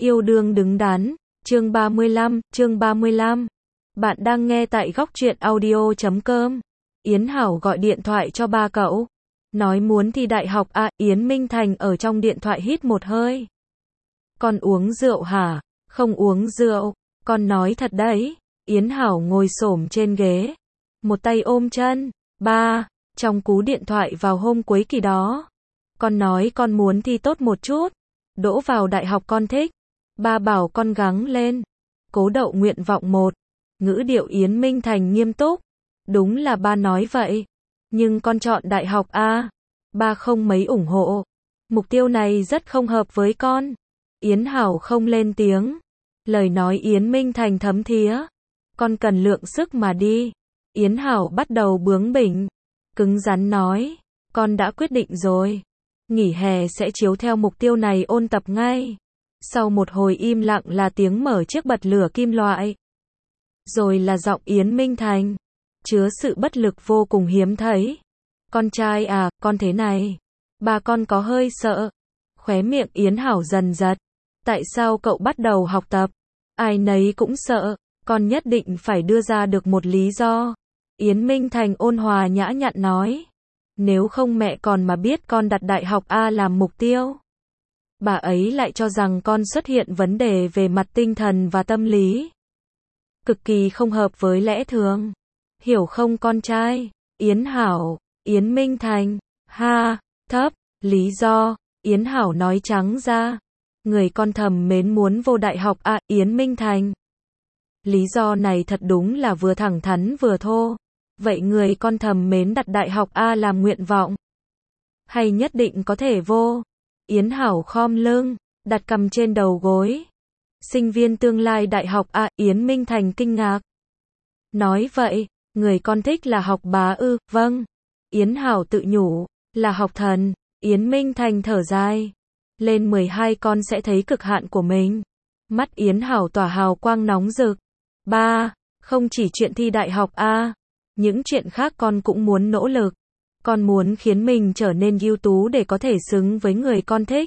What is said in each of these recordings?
Yêu đương đứng đắn, chương 35. Bạn đang nghe tại góc truyện audio.com. Yến Hảo gọi điện thoại cho ba cậu. Nói muốn thi đại học à, Yến Minh Thành ở trong điện thoại hít một hơi. Con uống rượu hả? Không uống rượu, con nói thật đấy. Yến Hảo ngồi xổm trên ghế, một tay ôm chân. Ba, trong cú điện thoại vào hôm cuối kỳ đó, con nói con muốn thi tốt một chút, đỗ vào đại học con thích. Ba bảo con gắng lên, cố đậu nguyện vọng 1. Ngữ điệu Yến Minh Thành nghiêm túc. Đúng là ba nói vậy, nhưng con chọn đại học A. Ba không mấy ủng hộ. Mục tiêu này rất không hợp với con. Yến Hảo không lên tiếng. Lời nói Yến Minh Thành thấm thía. Con cần lượng sức mà đi. Yến Hảo bắt đầu bướng bỉnh, cứng rắn nói, con đã quyết định rồi. Nghỉ hè sẽ chiếu theo mục tiêu này ôn tập ngay. Sau một hồi im lặng là tiếng mở chiếc bật lửa kim loại. Rồi là giọng Yến Minh Thành, chứa sự bất lực vô cùng hiếm thấy. Con trai à, con thế này. Ba con có hơi sợ. Khóe miệng Yến Hảo dần giật. Tại sao cậu bắt đầu học tập? Ai nấy cũng sợ. Con nhất định phải đưa ra được một lý do. Yến Minh Thành ôn hòa nhã nhặn nói. Nếu không mẹ còn mà biết con đặt đại học A làm mục tiêu. Bà ấy lại cho rằng con xuất hiện vấn đề về mặt tinh thần và tâm lý. Cực kỳ không hợp với lẽ thường. Hiểu không con trai? Yến Hảo, Yến Minh Thành, ha, thấp, lý do, Yến Hảo nói trắng ra. Người con thầm mến muốn vô đại học A, Yến Minh Thành. Lý do này thật đúng là vừa thẳng thắn vừa thô. Vậy người con thầm mến đặt đại học A làm nguyện vọng? Hay nhất định có thể vô? Yến Hảo khom lưng, đặt cằm trên đầu gối. Sinh viên tương lai đại học A, Yến Minh Thành kinh ngạc. Nói vậy, người con thích là học bá ư? Vâng. Yến Hảo tự nhủ, là học thần. Yến Minh Thành thở dài. Lên 12 con sẽ thấy cực hạn của mình. Mắt Yến Hảo tỏa hào quang nóng rực. Ba, không chỉ chuyện thi đại học A, những chuyện khác con cũng muốn nỗ lực. Con muốn khiến mình trở nên ưu tú để có thể xứng với người con thích.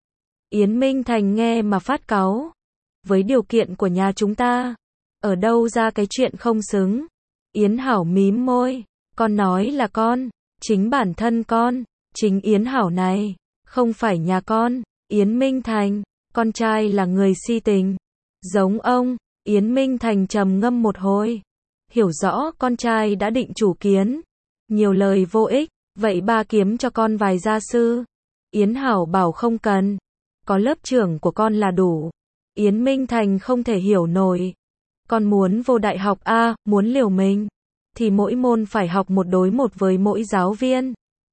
Yến Minh Thành nghe mà phát cáu. Với điều kiện của nhà chúng ta, ở đâu ra cái chuyện không xứng? Yến Hảo mím môi. Con nói là con, chính bản thân con, chính Yến Hảo này, không phải nhà con. Yến Minh Thành, con trai là người si tình. Giống ông. Yến Minh Thành trầm ngâm một hồi. Hiểu rõ con trai đã định chủ kiến. Nhiều lời vô ích. Vậy ba kiếm cho con vài gia sư. Yến Hảo bảo không cần. Có lớp trưởng của con là đủ. Yến Minh Thành không thể hiểu nổi. Con muốn vô đại học A, muốn liều mình. Thì mỗi môn phải học một đối một với mỗi giáo viên.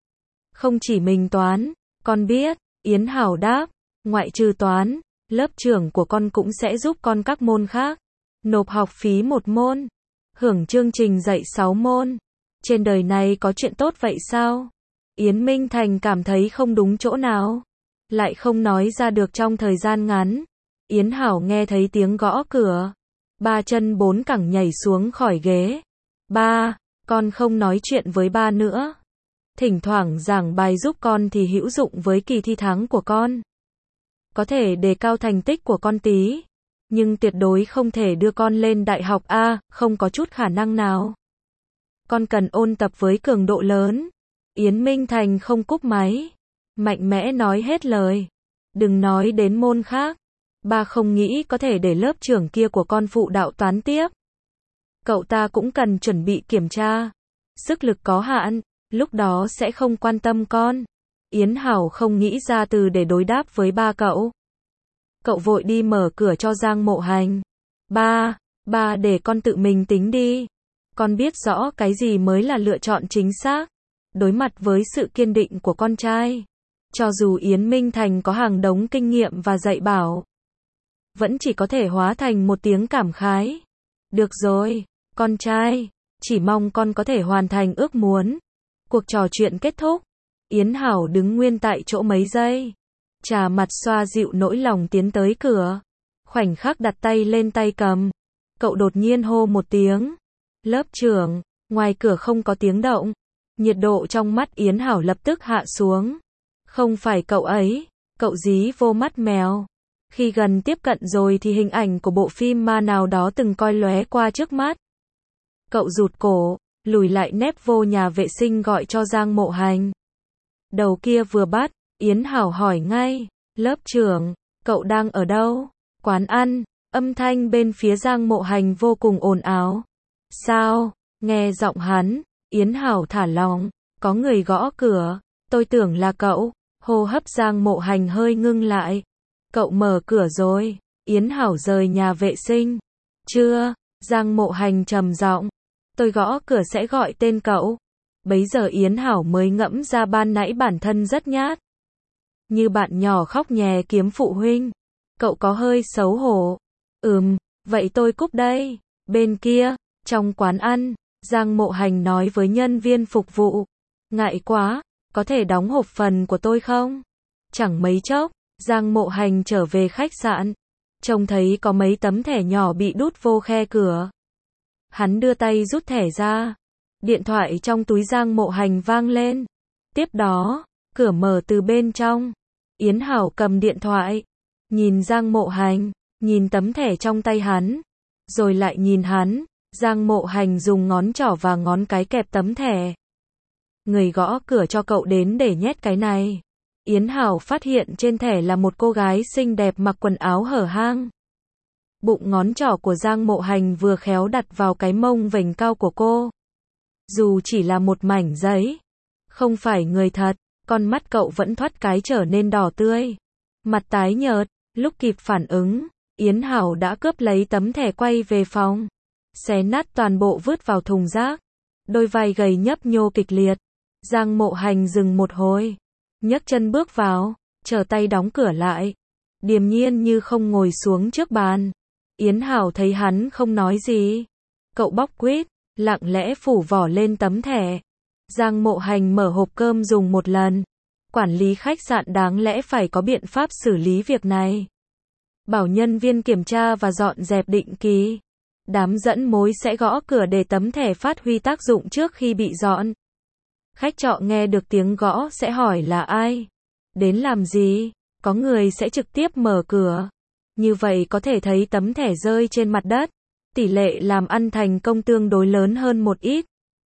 Không chỉ mình toán. Con biết. Yến Hảo đáp. Ngoại trừ toán, lớp trưởng của con cũng sẽ giúp con các môn khác. Nộp học phí một môn. Hưởng chương trình dạy 6 môn. Trên đời này có chuyện tốt vậy sao? Yến Minh Thành cảm thấy không đúng chỗ nào. Lại không nói ra được trong thời gian ngắn. Yến Hảo nghe thấy tiếng gõ cửa. Ba chân bốn cẳng nhảy xuống khỏi ghế. Ba, con không nói chuyện với ba nữa. Thỉnh thoảng giảng bài giúp con thì hữu dụng với kỳ thi tháng của con. Có thể đề cao thành tích của con tí. Nhưng tuyệt đối không thể đưa con lên đại học A, không có chút khả năng nào. Con cần ôn tập với cường độ lớn. Yến Minh Thành không cúp máy. Mạnh mẽ nói hết lời. Đừng nói đến môn khác. Ba không nghĩ có thể để lớp trưởng kia của con phụ đạo toán tiếp. Cậu ta cũng cần chuẩn bị kiểm tra. Sức lực có hạn, lúc đó sẽ không quan tâm con. Yến Hảo không nghĩ ra từ để đối đáp với ba cậu. Cậu vội đi mở cửa cho Giang Mộ Hành. Ba để con tự mình tính đi. Con biết rõ cái gì mới là lựa chọn chính xác. Đối mặt với sự kiên định của con trai. Cho dù Yến Minh Thành có hàng đống kinh nghiệm và dạy bảo. Vẫn chỉ có thể hóa thành một tiếng cảm khái. Được rồi, con trai. Chỉ mong con có thể hoàn thành ước muốn. Cuộc trò chuyện kết thúc. Yến Hảo đứng nguyên tại chỗ mấy giây. Chà mặt xoa dịu nỗi lòng tiến tới cửa. Khoảnh khắc đặt tay lên tay cầm. Cậu đột nhiên hô một tiếng. Lớp trưởng. Ngoài cửa không có tiếng động. Nhiệt độ trong mắt Yến Hảo lập tức hạ xuống. Không phải cậu ấy. Cậu dí vô mắt mèo. Khi gần tiếp cận rồi thì hình ảnh của bộ phim ma nào đó từng coi lóe qua trước mắt. Cậu rụt cổ, lùi lại nép vô nhà vệ sinh gọi cho Giang Mộ Hành. Đầu kia vừa bắt, Yến Hảo hỏi ngay, lớp trưởng, cậu đang ở đâu? Quán ăn, âm thanh bên phía Giang Mộ Hành vô cùng ồn ào. Sao? Nghe giọng hắn, Yến Hảo thả lỏng, có người gõ cửa, tôi tưởng là cậu, hô hấp Giang Mộ Hành hơi ngưng lại. Cậu mở cửa rồi, Yến Hảo rời nhà vệ sinh. Chưa, Giang Mộ Hành trầm giọng, tôi gõ cửa sẽ gọi tên cậu. Bấy giờ Yến Hảo mới ngẫm ra ban nãy bản thân rất nhát. Như bạn nhỏ khóc nhè kiếm phụ huynh. Cậu có hơi xấu hổ. Vậy tôi cúp đây. Bên kia, trong quán ăn, Giang Mộ Hành nói với nhân viên phục vụ. Ngại quá, có thể đóng hộp phần của tôi không? Chẳng mấy chốc, Giang Mộ Hành trở về khách sạn. Trông thấy có mấy tấm thẻ nhỏ bị đút vô khe cửa. Hắn đưa tay rút thẻ ra. Điện thoại trong túi Giang Mộ Hành vang lên. Tiếp đó, cửa mở từ bên trong. Yến Hảo cầm điện thoại. Nhìn Giang Mộ Hành, nhìn tấm thẻ trong tay hắn. Rồi lại nhìn hắn. Giang Mộ Hành dùng ngón trỏ và ngón cái kẹp tấm thẻ. Người gõ cửa cho cậu đến để nhét cái này. Yến Hảo phát hiện trên thẻ là một cô gái xinh đẹp mặc quần áo hở hang. Bụng ngón trỏ của Giang Mộ Hành vừa khéo đặt vào cái mông vểnh cao của cô. Dù chỉ là một mảnh giấy, không phải người thật, con mắt cậu vẫn thoát cái trở nên đỏ tươi. Mặt tái nhợt, lúc kịp phản ứng, Yến Hảo đã cướp lấy tấm thẻ quay về phòng. Xé nát toàn bộ vứt vào thùng rác. Đôi vai gầy nhấp nhô kịch liệt. Giang Mộ Hành dừng một hồi. Nhấc chân bước vào, trở tay đóng cửa lại. Điềm nhiên như không ngồi xuống trước bàn. Yến Hảo thấy hắn không nói gì. Cậu bóc quýt, lặng lẽ phủ vỏ lên tấm thẻ. Giang Mộ Hành mở hộp cơm dùng một lần. Quản lý khách sạn đáng lẽ phải có biện pháp xử lý việc này. Bảo nhân viên kiểm tra và dọn dẹp định kỳ. Đám dẫn mối sẽ gõ cửa để tấm thẻ phát huy tác dụng trước khi bị dọn. Khách trọ nghe được tiếng gõ sẽ hỏi là ai? Đến làm gì? Có người sẽ trực tiếp mở cửa. Như vậy có thể thấy tấm thẻ rơi trên mặt đất. Tỷ lệ làm ăn thành công tương đối lớn hơn một ít.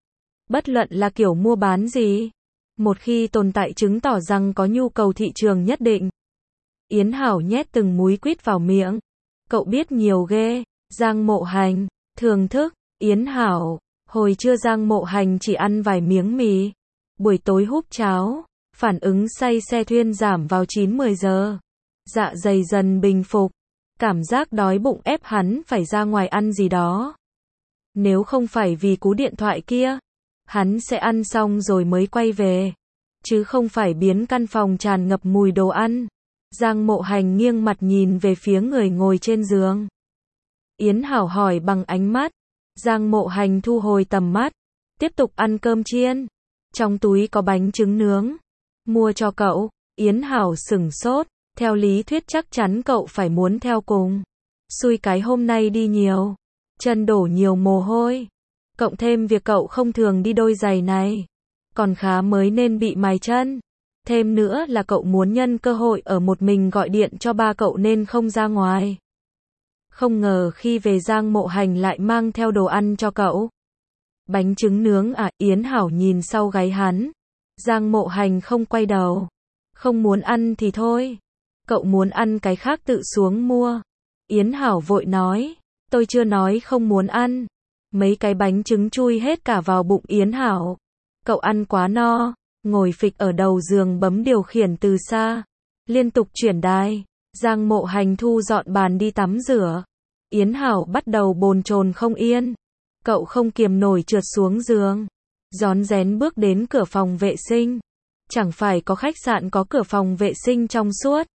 Bất luận là kiểu mua bán gì. Một khi tồn tại chứng tỏ rằng có nhu cầu thị trường nhất định. Yến Hảo nhét từng múi quýt vào miệng. Cậu biết nhiều ghê. Giang Mộ Hành, thưởng thức. Yến Hảo, hồi trưa Giang Mộ Hành chỉ ăn vài miếng mì. Buổi tối húp cháo. Phản ứng say xe thuyên giảm vào 9-10 giờ. Dạ dày dần bình phục. Cảm giác đói bụng ép hắn phải ra ngoài ăn gì đó. Nếu không phải vì cú điện thoại kia, hắn sẽ ăn xong rồi mới quay về. Chứ không phải biến căn phòng tràn ngập mùi đồ ăn. Giang Mộ Hành nghiêng mặt nhìn về phía người ngồi trên giường. Yến Hảo hỏi bằng ánh mắt. Giang Mộ Hành thu hồi tầm mắt. Tiếp tục ăn cơm chiên. Trong túi có bánh trứng nướng. Mua cho cậu. Yến Hảo sửng sốt. Theo lý thuyết chắc chắn cậu phải muốn theo cùng. Xui cái hôm nay đi nhiều. Chân đổ nhiều mồ hôi. Cộng thêm việc cậu không thường đi đôi giày này. Còn khá mới nên bị mài chân. Thêm nữa là cậu muốn nhân cơ hội ở một mình gọi điện cho ba cậu nên không ra ngoài. Không ngờ khi về Giang Mộ Hành lại mang theo đồ ăn cho cậu. Bánh trứng nướng à? Yến Hảo nhìn sau gáy hắn. Giang Mộ Hành không quay đầu. Không muốn ăn thì thôi. Cậu muốn ăn cái khác tự xuống mua. Yến Hảo vội nói. Tôi chưa nói không muốn ăn. Mấy cái bánh trứng chui hết cả vào bụng Yến Hảo. Cậu ăn quá no. Ngồi phịch ở đầu giường bấm điều khiển từ xa. Liên tục chuyển đài. Giang Mộ Hành thu dọn bàn đi tắm rửa. Yến Hảo bắt đầu bồn chồn không yên. Cậu không kiềm nổi trượt xuống giường. Rón rén bước đến cửa phòng vệ sinh. Chẳng phải có khách sạn có cửa phòng vệ sinh trong suốt.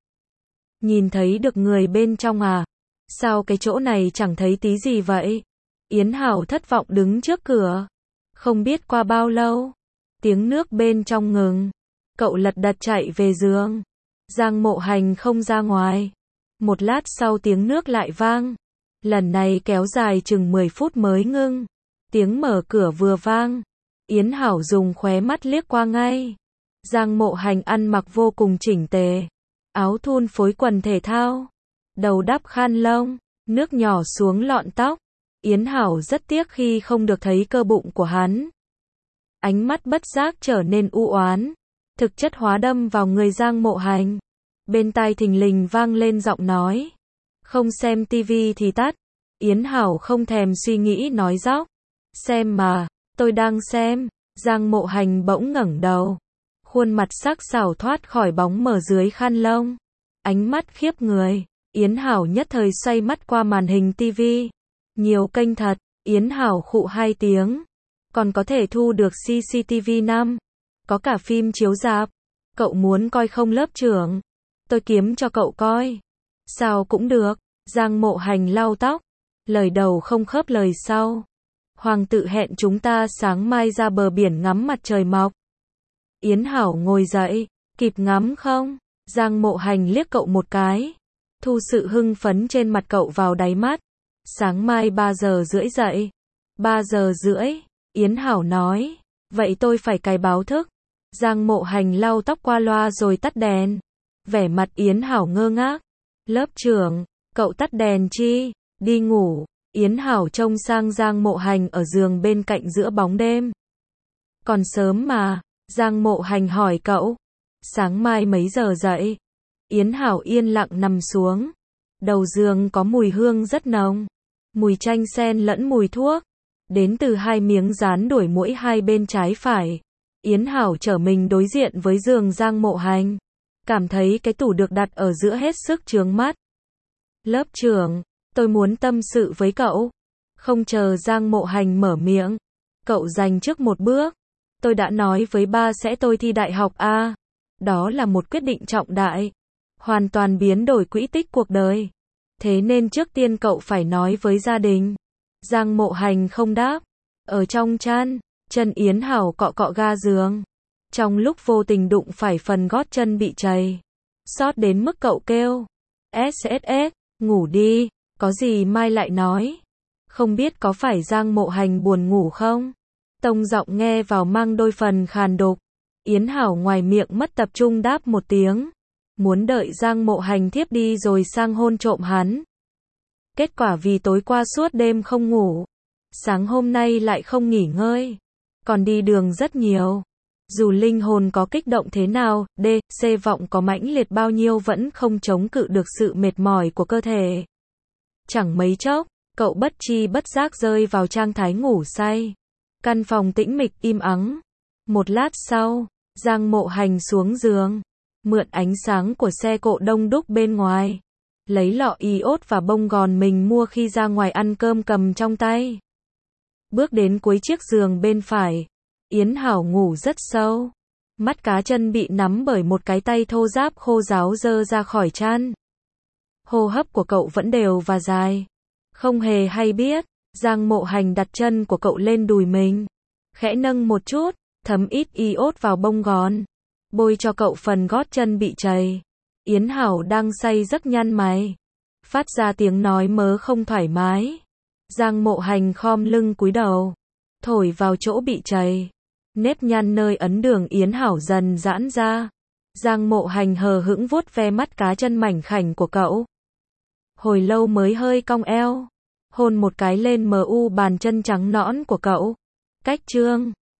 Nhìn thấy được người bên trong à? Sao cái chỗ này chẳng thấy tí gì vậy? Yến Hảo thất vọng đứng trước cửa. Không biết qua bao lâu. Tiếng nước bên trong ngừng. Cậu lật đật chạy về giường. Giang Mộ Hành không ra ngoài. Một lát sau tiếng nước lại vang. Lần này kéo dài chừng 10 phút mới ngưng. Tiếng mở cửa vừa vang. Yến Hảo dùng khóe mắt liếc qua ngay. Giang Mộ Hành ăn mặc vô cùng chỉnh tề. Áo thun phối quần thể thao. đầu đắp khăn lông, nước nhỏ xuống lọn tóc. Yến Hảo rất tiếc khi không được thấy cơ bụng của hắn. Ánh mắt bất giác trở nên u oán, thực chất hóa đâm vào người Giang Mộ Hành. Bên tai thình lình vang lên giọng nói. Không xem tivi thì tắt. Yến Hảo không thèm suy nghĩ nói dóc. Xem mà, tôi đang xem. Giang Mộ Hành bỗng ngẩng đầu. Khuôn mặt sắc sảo thoát khỏi bóng mờ dưới khăn lông. Ánh mắt khiếp người. Yến Hảo nhất thời xoay mắt qua màn hình tivi. Nhiều kênh thật. Yến Hảo khụ 2 tiếng. Còn có thể thu được CCTV5. Có cả phim chiếu rạp. Cậu muốn coi không lớp trưởng? Tôi kiếm cho cậu coi. Sao cũng được. Giang Mộ Hành lau tóc. Lời đầu không khớp lời sau. Hoàng tự hẹn chúng ta sáng mai ra bờ biển ngắm mặt trời mọc. Yến Hảo ngồi dậy. Kịp ngắm không? Giang Mộ Hành liếc cậu một cái. Thu sự hưng phấn trên mặt cậu vào đáy mắt. Sáng mai 3 giờ rưỡi dậy. 3 giờ rưỡi. Yến Hảo nói. Vậy tôi phải cài báo thức. Giang Mộ Hành lau tóc qua loa rồi tắt đèn. Vẻ mặt Yến Hảo ngơ ngác. Lớp trưởng, cậu tắt đèn chi? Đi ngủ. Yến Hảo trông sang Giang Mộ Hành ở giường bên cạnh giữa bóng đêm. Còn sớm mà. Giang Mộ Hành hỏi cậu. Sáng mai mấy giờ dậy? Yến Hảo yên lặng nằm xuống. Đầu giường có mùi hương rất nồng. Mùi chanh sen lẫn mùi thuốc. Đến từ 2 miếng dán đuổi muỗi hai bên trái phải. Yến Hảo trở mình đối diện với giường Giang Mộ Hành. Cảm thấy cái tủ được đặt ở giữa hết sức chướng mắt. Lớp trưởng, tôi muốn tâm sự với cậu. Không chờ Giang Mộ Hành mở miệng. Cậu giành trước một bước. Tôi đã nói với ba sẽ tôi thi đại học A. Đó là một quyết định trọng đại. Hoàn toàn biến đổi quỹ tích cuộc đời. Thế nên trước tiên cậu phải nói với gia đình. Giang Mộ Hành không đáp. Ở trong chăn, chân Yến Hảo cọ cọ ga giường. Trong lúc vô tình đụng phải phần gót chân bị trầy. Xót đến mức cậu kêu. SSS, ngủ đi, có gì mai lại nói. Không biết có phải Giang Mộ Hành buồn ngủ không? Tông giọng nghe vào mang đôi phần khàn đục. Yến Hảo ngoài miệng mất tập trung đáp một tiếng. Muốn đợi Giang Mộ Hành thiếp đi rồi sang hôn trộm hắn. Kết quả vì tối qua suốt đêm không ngủ. Sáng hôm nay lại không nghỉ ngơi. Còn đi đường rất nhiều. Dù linh hồn có kích động thế nào, C vọng có mãnh liệt bao nhiêu vẫn không chống cự được sự mệt mỏi của cơ thể. Chẳng mấy chốc, cậu bất chi bất giác rơi vào trạng thái ngủ say. Căn phòng tĩnh mịch im ắng. Một lát sau, Giang Mộ Hành xuống giường. Mượn ánh sáng của xe cộ đông đúc bên ngoài. Lấy lọ iốt và bông gòn mình mua khi ra ngoài ăn cơm cầm trong tay. Bước đến cuối chiếc giường bên phải. Yến Hảo ngủ rất sâu. Mắt cá chân bị nắm bởi một cái tay thô ráp khô ráo giơ ra khỏi chăn. Hô hấp của cậu vẫn đều và dài. Không hề hay biết, Giang Mộ Hành đặt chân của cậu lên đùi mình. Khẽ nâng một chút, thấm ít iốt vào bông gòn. Bôi cho cậu phần gót chân bị trầy. Yến Hảo đang say giấc nhăn mày. Phát ra tiếng nói mớ không thoải mái. Giang Mộ Hành khom lưng cúi đầu. Thổi vào chỗ bị trầy. Nếp nhăn nơi ấn đường Yến Hảo dần giãn ra. Giang Mộ Hành hờ hững vuốt ve mắt cá chân mảnh khảnh của cậu. Hồi lâu mới hơi cong eo. Hôn một cái lên mu bàn chân trắng nõn của cậu. Cách chương